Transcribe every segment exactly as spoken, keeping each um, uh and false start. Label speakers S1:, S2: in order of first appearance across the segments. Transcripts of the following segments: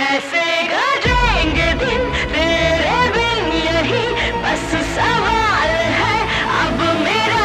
S1: कैसे गुजरेंगे दिन तेरे बिन, यही बस सवाल है अब मेरा।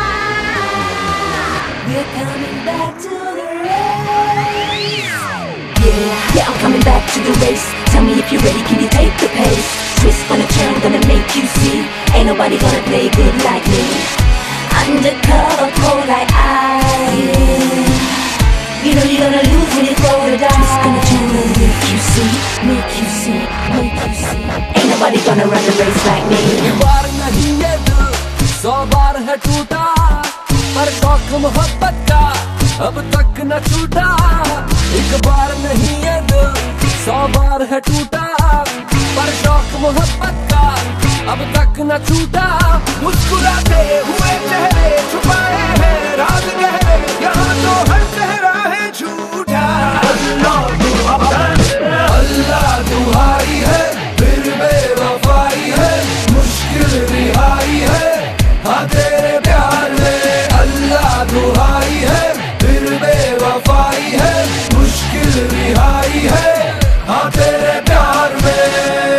S2: We're coming back to the race. Yeah, yeah, I'm coming back to the race. Tell me if you're ready, can you take the pace? Twist gonna turn, gonna make you see. Ain't nobody gonna play good like me. Undercover, cold like ice. You know you're gonna lose when you throw the dice. Twist gonna turn, gonna make you see, make you see, make you see. Ain't nobody gonna run the race like me.
S3: बार नहीं ये दिल सौ बार है टूटा, पर शौक मोहब्बत का अब तक न छूटा। एक बार नहीं ये दिल सौ बार है टूटा, पर शौक मोहब्बत का अब तक न छूटा। मुस्कुराते हुए चेहरे छुपाए हैं राज गहरे, यहाँ तो हर चेहरा है झूठा। अल्लाह अल्लाह तुम्हारी है, फिर बेवफाई है, मुश्किल रिहाई है हाँ तेरे प्यार में। अल्लाह दुहाई है, फिर बेवफाई है, मुश्किल रिहाई है हाँ तेरे प्यार में,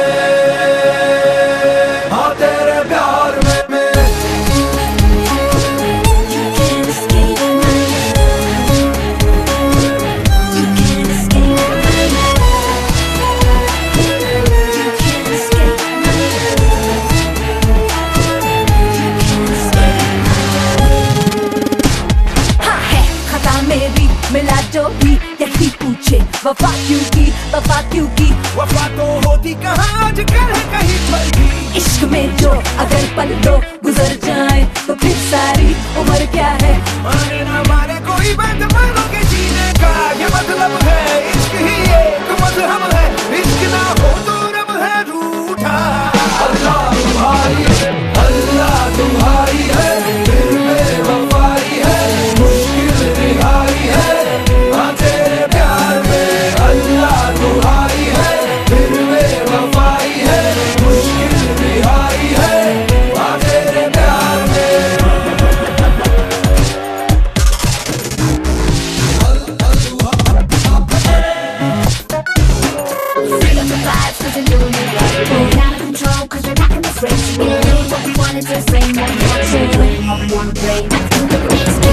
S3: हाँ तेरे प्यार में।
S2: You can't escape my love. You can't escape my love. You can't escape my love. You can't escape my love. हाँ है खता मेरी, मिला जो भी यही पूछे वफा क्यों की, वफा क्यों की।
S3: वफा तो होती कहाँ आजकल है कहीं पर भी।
S2: इश्क में जो अगर पल लो गुजर जाए तो फिर सारी उम्र क्या है।
S3: माने ना माने कोई बात मानो के जीने का ये मतलब है। इश्क ही एक मजहब है, इश्क ना हो तो रब है रूठा। अल्लाह तुम्हारी है, अल्लाह तुम्हारी है, फिर बेवफाई है, मुश्किल रिहाई है हाँ तेरे प्यार में। अल्लाह तुम्हारी है, फिर बेवफाई है, मुश्किल रिहाई है हाँ तेरे प्यार में।
S2: Feel up the vibes cause you're doing it right. We're out of control cause we're rocking this race. We did what we wanted to say, now we wanna say how we wanna play. Let's do the next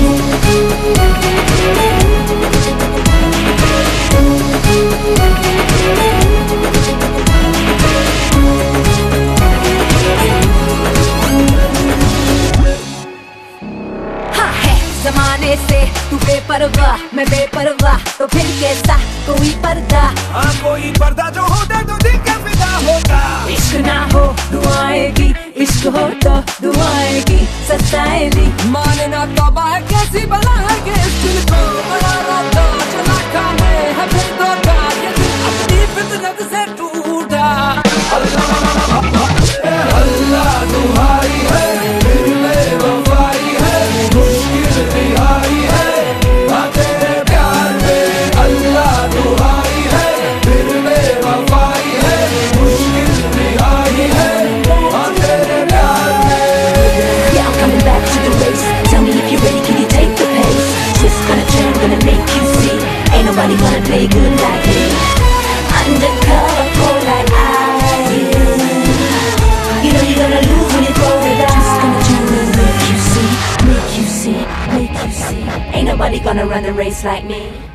S2: हाँ है जमाने से तू बेपरवाह, मैं बेपरवाह, तो फिर कैसा कोई पर्दा।
S3: हाँ कोई पर्दा जो होता तो दिल का फिदा होता।
S2: इश्क ना हो दुआएं की, इश्क हो तो दुआएं की सताएली।
S3: माने ना तौबा है कैसी बला है कि इस दिल को बड़ा राता चला खाने है फिर धोखा, ये दिल अपनी फितरत से टूटा। अल्लाह अल्लाह तुम्हारी है, फिर बेवफाई है, मुश्किल रिहाई है हाँ तेरे प्यार में। अल्लाह तुम्हारी है, फिर बेवफाई है, मुश्किल रिहाई है हाँ तेरे प्यार में।
S2: Yeah, I'm coming back to the race. Tell me if you're ready, can you take the pace? Twist gonna turn, gonna make you see. Ain't nobody gonna play good like me. Undercover, cold like ice. You know you're gonna lose when you throw the dice. Twist gonna turn, gonna make you see, make you see, make you see. Ain't nobody gonna run the race like me.